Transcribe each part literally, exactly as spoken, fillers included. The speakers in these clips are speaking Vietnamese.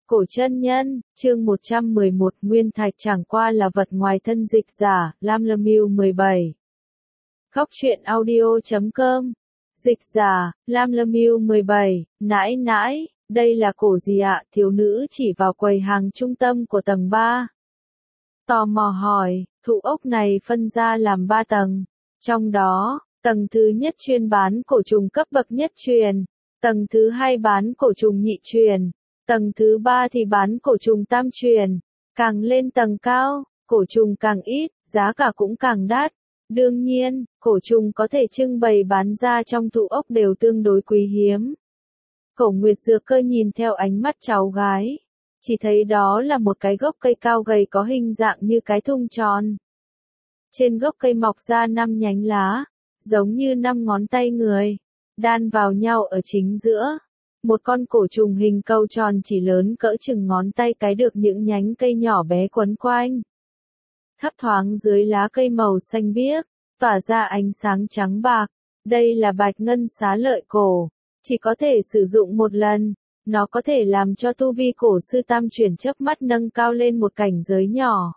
Cổ chân nhân, chương một trăm mười một Nguyên thạch chẳng qua là vật ngoài thân dịch giả, Lam Lâm Miêu mười bảy. Góc truyện audio chấm com. Dịch giả, Lam Lâm Miêu mười bảy, nãi nãi, đây là cổ gì ạ? Thiếu nữ chỉ vào quầy hàng trung tâm của tầng ba. Tò mò hỏi, thụ ốc này phân ra làm ba tầng. Trong đó, tầng thứ nhất chuyên bán cổ trùng cấp bậc nhất truyền, tầng thứ hai bán cổ trùng nhị truyền. Tầng thứ ba thì bán cổ trùng tam truyền, càng lên tầng cao, cổ trùng càng ít, giá cả cũng càng đắt. Đương nhiên, cổ trùng có thể trưng bày bán ra trong thụ ốc đều tương đối quý hiếm. Cổ Nguyệt Dược Cơ nhìn theo ánh mắt cháu gái, chỉ thấy đó là một cái gốc cây cao gầy có hình dạng như cái thùng tròn. Trên gốc cây mọc ra năm nhánh lá, giống như năm ngón tay người, đan vào nhau ở chính giữa. Một con cổ trùng hình cầu tròn chỉ lớn cỡ chừng ngón tay cái được những nhánh cây nhỏ bé quấn quanh. Thấp thoáng dưới lá cây màu xanh biếc, tỏa ra ánh sáng trắng bạc. Đây là bạch ngân xá lợi cổ, chỉ có thể sử dụng một lần. Nó có thể làm cho tu vi cổ sư tam chuyển chớp mắt nâng cao lên một cảnh giới nhỏ.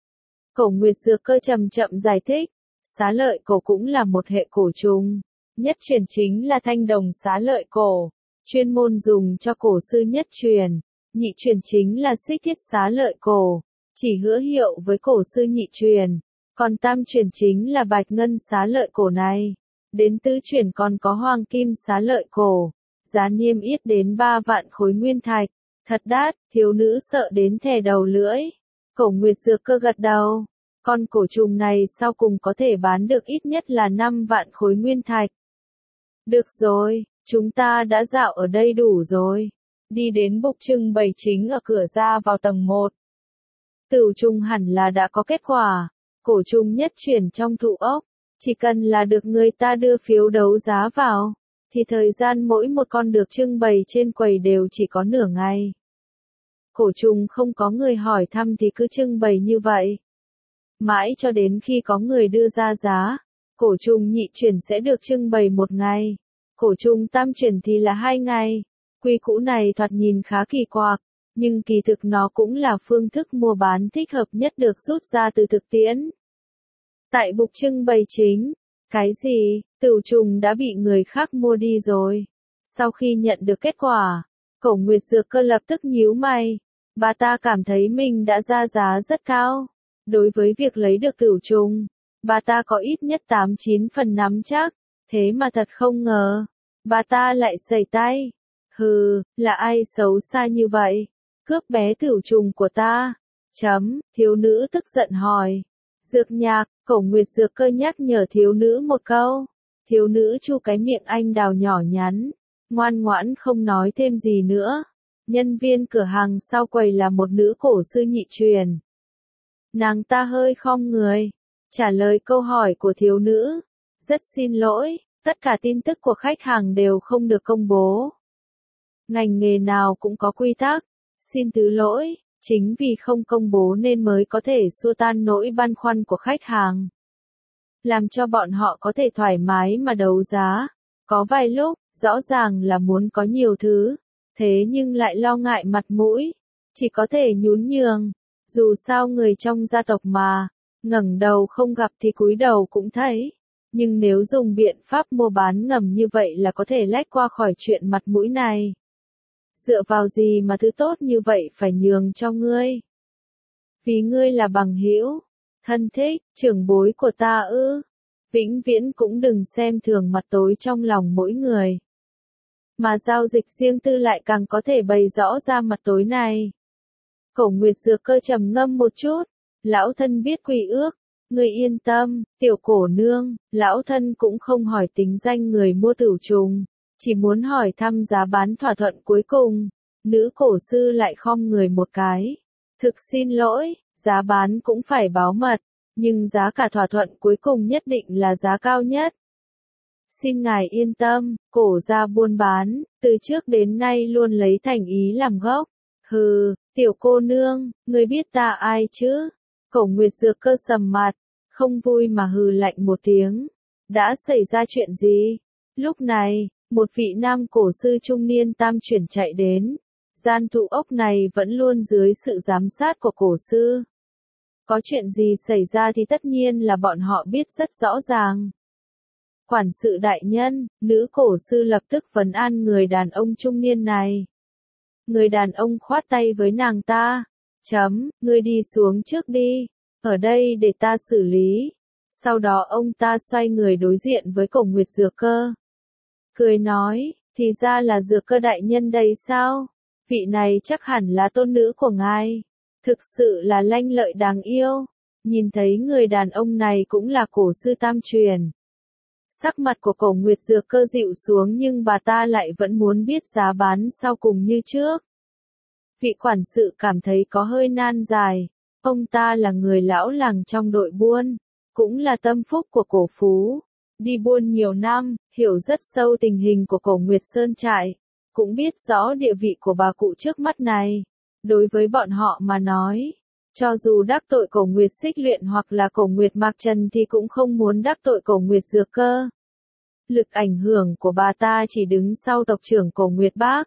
Cổ Nguyệt Dược Cơ chậm chậm giải thích, xá lợi cổ cũng là một hệ cổ trùng. Nhất chuyển chính là thanh đồng xá lợi cổ, chuyên môn dùng cho cổ sư nhất truyền. Nhị truyền chính là xích thiết xá lợi cổ, chỉ hữu hiệu với cổ sư nhị truyền. Còn tam truyền chính là bạch ngân xá lợi cổ này. Đến tứ truyền còn có hoàng kim xá lợi cổ, giá niêm yết đến ba vạn khối nguyên thạch. Thật đắt, thiếu nữ sợ đến thè đầu lưỡi. Cổ Nguyệt Dược Cơ gật đầu. Con cổ trùng này sau cùng có thể bán được ít nhất là năm vạn khối nguyên thạch. Được rồi, chúng ta đã dạo ở đây đủ rồi. Đi đến bục trưng bày chính ở cửa ra vào tầng một. Tửu trùng hẳn là đã có kết quả. Cổ trùng nhất chuyển trong thụ ốc, chỉ cần là được người ta đưa phiếu đấu giá vào, thì thời gian mỗi một con được trưng bày trên quầy đều chỉ có nửa ngày. Cổ trùng không có người hỏi thăm thì cứ trưng bày như vậy. Mãi cho đến khi có người đưa ra giá, cổ trùng nhị chuyển sẽ được trưng bày một ngày. Cổ trùng tam chuyển thì là hai ngày. Quy cũ này thoạt nhìn khá kỳ quặc, nhưng kỳ thực nó cũng là phương thức mua bán thích hợp nhất được rút ra từ thực tiễn. Tại bục trưng bày chính, cái gì, tửu trùng đã bị người khác mua đi rồi. Sau khi nhận được kết quả, Cổ Nguyệt Dược Cơ lập tức nhíu mày. Bà ta cảm thấy mình đã ra giá rất cao. Đối với việc lấy được tửu trùng, bà ta có ít nhất tám chín phần nắm chắc. Thế mà thật không ngờ, bà ta lại sẩy tay. Hừ, là ai xấu xa như vậy? Cướp bé tửu trùng của ta. Chấm, thiếu nữ tức giận hỏi. Dược nhạc, Cổ Nguyệt Dược Cơ nhắc nhở thiếu nữ một câu. Thiếu nữ chu cái miệng anh đào nhỏ nhắn, ngoan ngoãn không nói thêm gì nữa. Nhân viên cửa hàng sau quầy là một nữ cổ sư nhị truyền. Nàng ta hơi khom người, trả lời câu hỏi của thiếu nữ. Rất xin lỗi, tất cả tin tức của khách hàng đều không được công bố. Ngành nghề nào cũng có quy tắc, xin thứ lỗi, chính vì không công bố nên mới có thể xua tan nỗi băn khoăn của khách hàng. Làm cho bọn họ có thể thoải mái mà đấu giá. Có vài lúc, rõ ràng là muốn có nhiều thứ, thế nhưng lại lo ngại mặt mũi, chỉ có thể nhún nhường. Dù sao người trong gia tộc mà, ngẩng đầu không gặp thì cúi đầu cũng thấy. Nhưng nếu dùng biện pháp mua bán ngầm như vậy là có thể lách qua khỏi chuyện mặt mũi này. Dựa vào gì mà thứ tốt như vậy phải nhường cho ngươi? Vì ngươi là bằng hữu, thân thích, trưởng bối của ta ư? Vĩnh viễn cũng đừng xem thường mặt tối trong lòng mỗi người. Mà giao dịch riêng tư lại càng có thể bày rõ ra mặt tối này. Cổ Nguyệt Dược Cơ trầm ngâm một chút. Lão thân biết quy ước. Người yên tâm, tiểu cổ nương, lão thân cũng không hỏi tính danh người mua tửu trùng, chỉ muốn hỏi thăm giá bán thỏa thuận cuối cùng. Nữ cổ sư lại khom người một cái. Thực xin lỗi, giá bán cũng phải báo mật, nhưng giá cả thỏa thuận cuối cùng nhất định là giá cao nhất. Xin ngài yên tâm, cổ gia buôn bán, từ trước đến nay luôn lấy thành ý làm gốc. Hừ, tiểu cô nương, người biết ta ai chứ? Cổ Nguyệt Dược Cơ sầm mặt, không vui mà hừ lạnh một tiếng. Đã xảy ra chuyện gì? Lúc này, một vị nam cổ sư trung niên tam chuyển chạy đến. Gian thụ ốc này vẫn luôn dưới sự giám sát của cổ sư. Có chuyện gì xảy ra thì tất nhiên là bọn họ biết rất rõ ràng. Quản sự đại nhân, nữ cổ sư lập tức vấn an người đàn ông trung niên này. Người đàn ông khoát tay với nàng ta. Chấm, ngươi đi xuống trước đi. Ở đây để ta xử lý. Sau đó ông ta xoay người đối diện với Cổ Nguyệt Dược Cơ. Cười nói, thì ra là Dược Cơ đại nhân đây sao? Vị này chắc hẳn là tôn nữ của ngài. Thực sự là lanh lợi đáng yêu. Nhìn thấy người đàn ông này cũng là cổ sư tam truyền. Sắc mặt của Cổ Nguyệt Dược Cơ dịu xuống nhưng bà ta lại vẫn muốn biết giá bán sau cùng như trước. Vị quản sự cảm thấy có hơi nan dài. Ông ta là người lão làng trong đội buôn, cũng là tâm phúc của Cổ Phú. Đi buôn nhiều năm, hiểu rất sâu tình hình của Cổ Nguyệt Sơn trại, cũng biết rõ địa vị của bà cụ trước mắt này. Đối với bọn họ mà nói, cho dù đắc tội Cổ Nguyệt Xích Luyện hoặc là Cổ Nguyệt Mạc Trần thì cũng không muốn đắc tội Cổ Nguyệt Dược Cơ. Lực ảnh hưởng của bà ta chỉ đứng sau tộc trưởng Cổ Nguyệt Bác.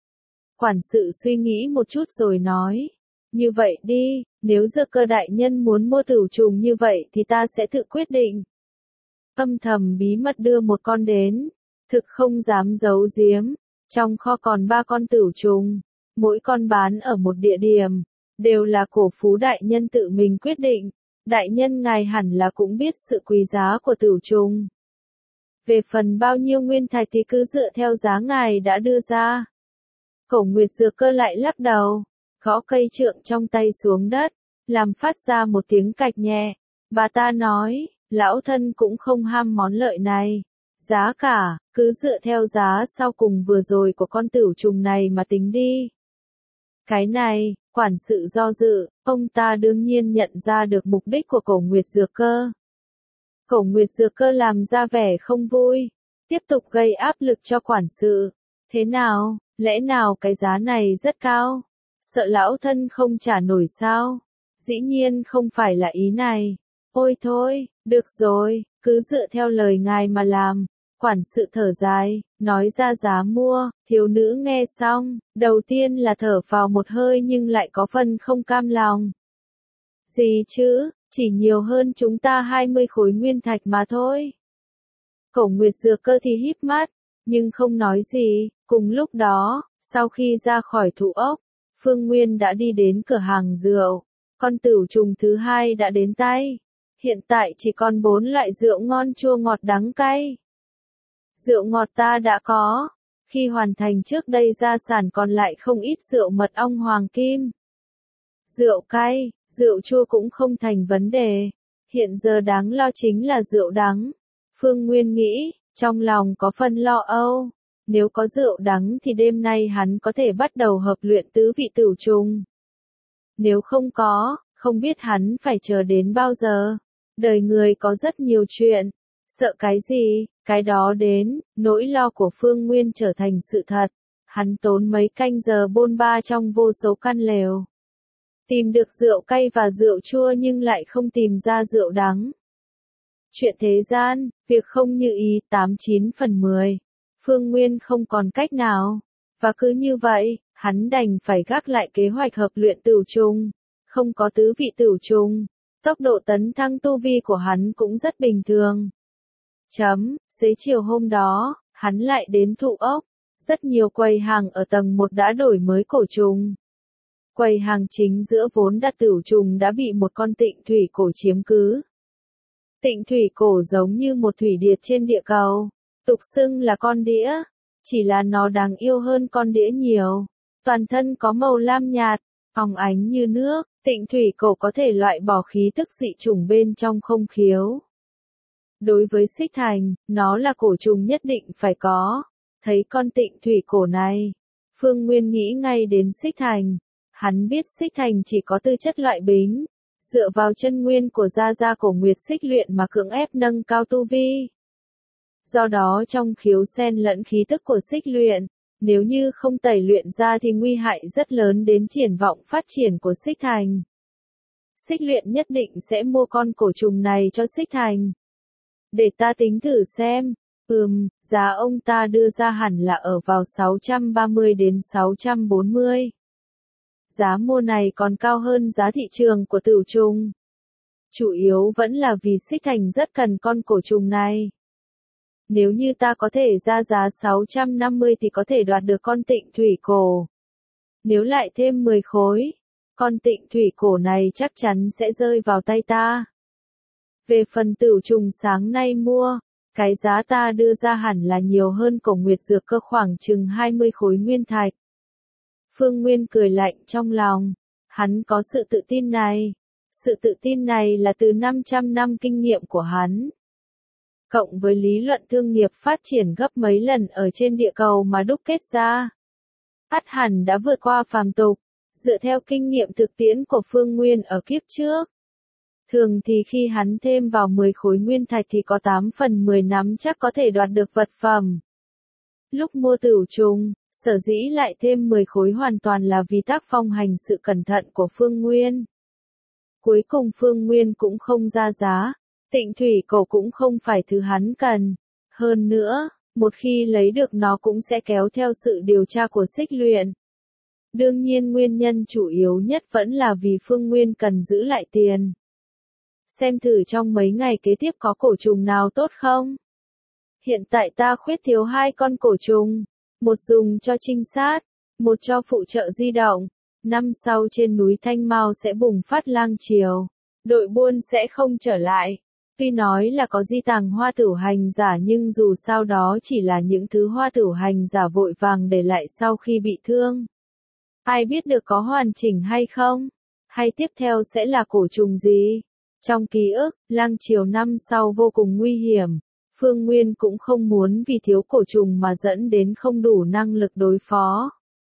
Quản sự suy nghĩ một chút rồi nói, như vậy đi, nếu Dược Cơ đại nhân muốn mua tửu trùng như vậy thì ta sẽ tự quyết định. Âm thầm bí mật đưa một con đến, thực không dám giấu giếm, trong kho còn ba con tửu trùng, mỗi con bán ở một địa điểm, đều là Cổ Phú đại nhân tự mình quyết định, đại nhân ngài hẳn là cũng biết sự quý giá của tửu trùng. Về phần bao nhiêu nguyên thạch thì cứ dựa theo giá ngài đã đưa ra. Cổ Nguyệt Dược Cơ lại lắc đầu, gõ cây trượng trong tay xuống đất, làm phát ra một tiếng cạch nhẹ. Bà ta nói, lão thân cũng không ham món lợi này. Giá cả, cứ dựa theo giá sau cùng vừa rồi của con tửu trùng này mà tính đi. Cái này, quản sự do dự, ông ta đương nhiên nhận ra được mục đích của Cổ Nguyệt Dược Cơ. Cổ Nguyệt Dược Cơ làm ra vẻ không vui, tiếp tục gây áp lực cho quản sự. Thế nào, lẽ nào cái giá này rất cao? Sợ lão thân không trả nổi sao? Dĩ nhiên không phải là ý này. Ôi thôi, được rồi, cứ dựa theo lời ngài mà làm. Quản sự thở dài, nói ra giá mua, thiếu nữ nghe xong, đầu tiên là thở vào một hơi nhưng lại có phần không cam lòng. Gì chứ, chỉ nhiều hơn chúng ta hai mươi khối nguyên thạch mà thôi. Cổ Nguyệt Dược Cơ thì híp mắt, nhưng không nói gì. Cùng lúc đó, sau khi ra khỏi thụ ốc, Phương Nguyên đã đi đến cửa hàng rượu. Con tửu trùng thứ hai đã đến tay. Hiện tại chỉ còn bốn loại rượu ngon chua ngọt đắng cay. Rượu ngọt ta đã có. Khi hoàn thành trước đây gia sản còn lại không ít rượu mật ong hoàng kim. Rượu cay, rượu chua cũng không thành vấn đề. Hiện giờ đáng lo chính là rượu đắng. Phương Nguyên nghĩ, trong lòng có phần lo âu. Nếu có rượu đắng thì đêm nay hắn có thể bắt đầu hợp luyện tứ vị tửu trùng. Nếu không có, không biết hắn phải chờ đến bao giờ. Đời người có rất nhiều chuyện. Sợ cái gì, cái đó đến, nỗi lo của Phương Nguyên trở thành sự thật. Hắn tốn mấy canh giờ bôn ba trong vô số căn lều. Tìm được rượu cay và rượu chua nhưng lại không tìm ra rượu đắng. Chuyện thế gian, việc không như ý tám chín phần mười. Phương Nguyên không còn cách nào. Và cứ như vậy, hắn đành phải gác lại kế hoạch hợp luyện tửu trùng. Không có tứ vị tửu trùng, tốc độ tấn thăng tu vi của hắn cũng rất bình thường. Chấm, xế chiều hôm đó, hắn lại đến thụ ốc. Rất nhiều quầy hàng ở tầng một đã đổi mới cổ trùng. Quầy hàng chính giữa vốn đặt tửu trùng đã bị một con tịnh thủy cổ chiếm cứ. Tịnh thủy cổ giống như một thủy điệt trên địa cầu, tục xưng là con đĩa, chỉ là nó đáng yêu hơn con đĩa nhiều. Toàn thân có màu lam nhạt, óng ánh như nước, tịnh thủy cổ có thể loại bỏ khí tức dị chủng bên trong không khiếu. Đối với Xích Thành, nó là cổ trùng nhất định phải có. Thấy con tịnh thủy cổ này, Phương Nguyên nghĩ ngay đến Xích Thành. Hắn biết Xích Thành chỉ có tư chất loại bính, dựa vào chân nguyên của gia gia Cổ Nguyệt Xích Luyện mà cưỡng ép nâng cao tu vi. Do đó trong khiếu xen lẫn khí tức của Xích Luyện, nếu như không tẩy luyện ra thì nguy hại rất lớn đến triển vọng phát triển của Xích Thành. Xích Luyện nhất định sẽ mua con cổ trùng này cho Xích Thành. Để ta tính thử xem, Ừm, giá ông ta đưa ra hẳn là ở vào sáu trăm ba mươi đến sáu trăm bốn mươi. Giá mua này còn cao hơn giá thị trường của Tửu Trùng. Chủ yếu vẫn là vì Xích Thành rất cần con cổ trùng này. Nếu như ta có thể ra giá sáu trăm năm mươi thì có thể đoạt được con Tịnh Thủy Cổ. Nếu lại thêm mười khối, con Tịnh Thủy Cổ này chắc chắn sẽ rơi vào tay ta. Về phần Tửu Trùng sáng nay mua, cái giá ta đưa ra hẳn là nhiều hơn Cổ Nguyệt Dược Cơ khoảng chừng hai mươi khối nguyên thạch. Phương Nguyên cười lạnh trong lòng, hắn có sự tự tin này. Sự tự tin này là từ năm trăm năm kinh nghiệm của hắn. Cộng với lý luận thương nghiệp phát triển gấp mấy lần ở trên địa cầu mà đúc kết ra. Ắt hẳn đã vượt qua phàm tục, dựa theo kinh nghiệm thực tiễn của Phương Nguyên ở kiếp trước. Thường thì khi hắn thêm vào mười khối nguyên thạch thì có tám phần mười nắm chắc có thể đoạt được vật phẩm. Lúc mua Tửu Trùng, sở dĩ lại thêm mười khối hoàn toàn là vì tác phong hành sự cẩn thận của Phương Nguyên. Cuối cùng Phương Nguyên cũng không ra giá, Tịnh Thủy Cổ cũng không phải thứ hắn cần. Hơn nữa, một khi lấy được nó cũng sẽ kéo theo sự điều tra của Xích Luyện. Đương nhiên nguyên nhân chủ yếu nhất vẫn là vì Phương Nguyên cần giữ lại tiền. Xem thử trong mấy ngày kế tiếp có cổ trùng nào tốt không? Hiện tại ta khuyết thiếu hai con cổ trùng, một dùng cho trinh sát, một cho phụ trợ di động. Năm sau trên núi Thanh Mao sẽ bùng phát lang triều, đội buôn sẽ không trở lại. Tuy nói là có di tàng hoa tửu hành giả nhưng dù sao đó chỉ là những thứ hoa tửu hành giả vội vàng để lại sau khi bị thương. Ai biết được có hoàn chỉnh hay không? Hay tiếp theo sẽ là cổ trùng gì? Trong ký ức, lang triều năm sau vô cùng nguy hiểm. Phương Nguyên cũng không muốn vì thiếu cổ trùng mà dẫn đến không đủ năng lực đối phó.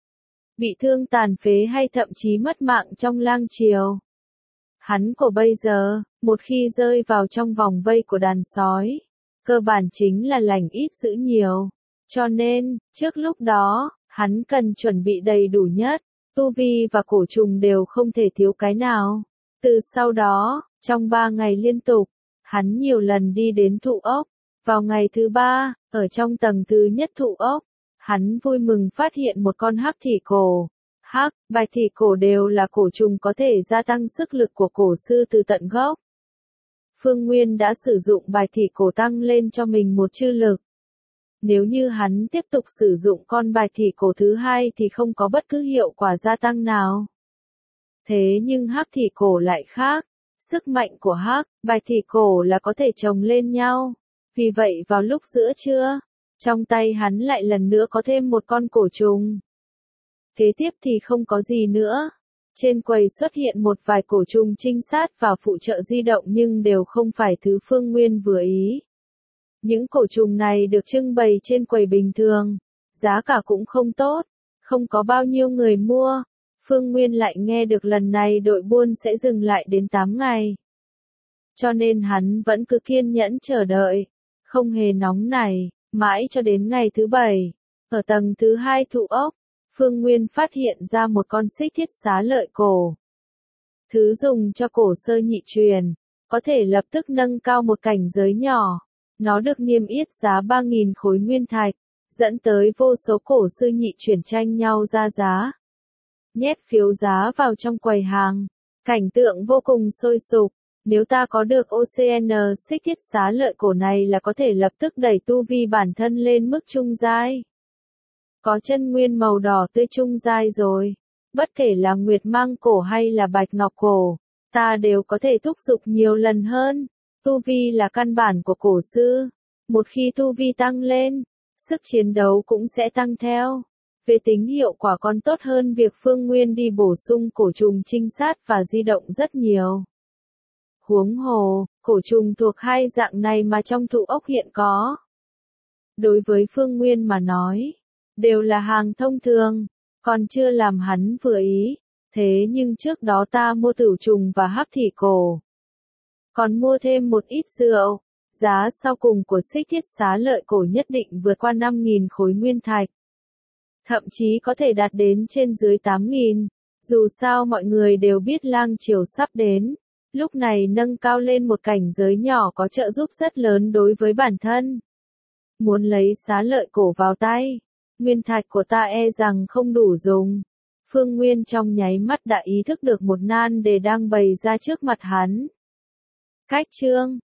Bị thương tàn phế hay thậm chí mất mạng trong lang triều. Hắn của bây giờ, một khi rơi vào trong vòng vây của đàn sói, cơ bản chính là lành ít dữ nhiều. Cho nên, trước lúc đó, hắn cần chuẩn bị đầy đủ nhất, tu vi và cổ trùng đều không thể thiếu cái nào. Từ sau đó, trong ba ngày liên tục, hắn nhiều lần đi đến thụ ốc. Vào ngày thứ ba, ở trong tầng thứ nhất thụ ốc, hắn vui mừng phát hiện một con hắc thị cổ. Hắc, bạch thị cổ đều là cổ trùng có thể gia tăng sức lực của cổ sư từ tận gốc. Phương Nguyên đã sử dụng bạch thị cổ tăng lên cho mình một chư lực. Nếu như hắn tiếp tục sử dụng con bạch thị cổ thứ hai thì không có bất cứ hiệu quả gia tăng nào. Thế nhưng hắc thị cổ lại khác. Sức mạnh của hắc, bạch thị cổ là có thể chồng lên nhau. Vì vậy vào lúc giữa trưa, trong tay hắn lại lần nữa có thêm một con cổ trùng. Kế tiếp thì không có gì nữa. Trên quầy xuất hiện một vài cổ trùng trinh sát và phụ trợ di động nhưng đều không phải thứ Phương Nguyên vừa ý. Những cổ trùng này được trưng bày trên quầy bình thường, giá cả cũng không tốt, không có bao nhiêu người mua. Phương Nguyên lại nghe được lần này đội buôn sẽ dừng lại đến tám ngày. Cho nên hắn vẫn cứ kiên nhẫn chờ đợi, không hề nóng nảy, mãi cho đến ngày thứ bảy. Ở tầng thứ hai thụ ốc, Phương Nguyên phát hiện ra một con xích thiết xá lợi cổ. Thứ dùng cho cổ sơ nhị truyền, có thể lập tức nâng cao một cảnh giới nhỏ. Nó được niêm yết giá ba nghìn khối nguyên thạch, dẫn tới vô số cổ sư nhị chuyển tranh nhau ra giá. Nhét phiếu giá vào trong quầy hàng, cảnh tượng vô cùng sôi sục. Nếu ta có được ô xê en xích thiết xá lợi cổ này là có thể lập tức đẩy tu vi bản thân lên mức trung giai. Có chân nguyên màu đỏ tươi trung giai rồi. Bất kể là nguyệt mang cổ hay là bạch ngọc cổ, ta đều có thể thúc giục nhiều lần hơn. Tu vi là căn bản của cổ sư. Một khi tu vi tăng lên, sức chiến đấu cũng sẽ tăng theo. Về tính hiệu quả còn tốt hơn việc Phương Nguyên đi bổ sung cổ trùng trinh sát và di động rất nhiều. Huống hồ, cổ trùng thuộc hai dạng này mà trong thụ ốc hiện có. Đối với Phương Nguyên mà nói, đều là hàng thông thường, còn chưa làm hắn vừa ý. Thế nhưng trước đó ta mua tửu trùng và hắc thị cổ. Còn mua thêm một ít rượu, giá sau cùng của xích thiết xá lợi cổ nhất định vượt qua năm nghìn khối nguyên thạch. Thậm chí có thể đạt đến trên dưới tám nghìn, dù sao mọi người đều biết lang triều sắp đến. Lúc này nâng cao lên một cảnh giới nhỏ có trợ giúp rất lớn đối với bản thân. Muốn lấy xá lợi cổ vào tay. Nguyên thạch của ta e rằng không đủ dùng. Phương Nguyên trong nháy mắt đã ý thức được một nan đề đang bày ra trước mặt hắn. Cách chương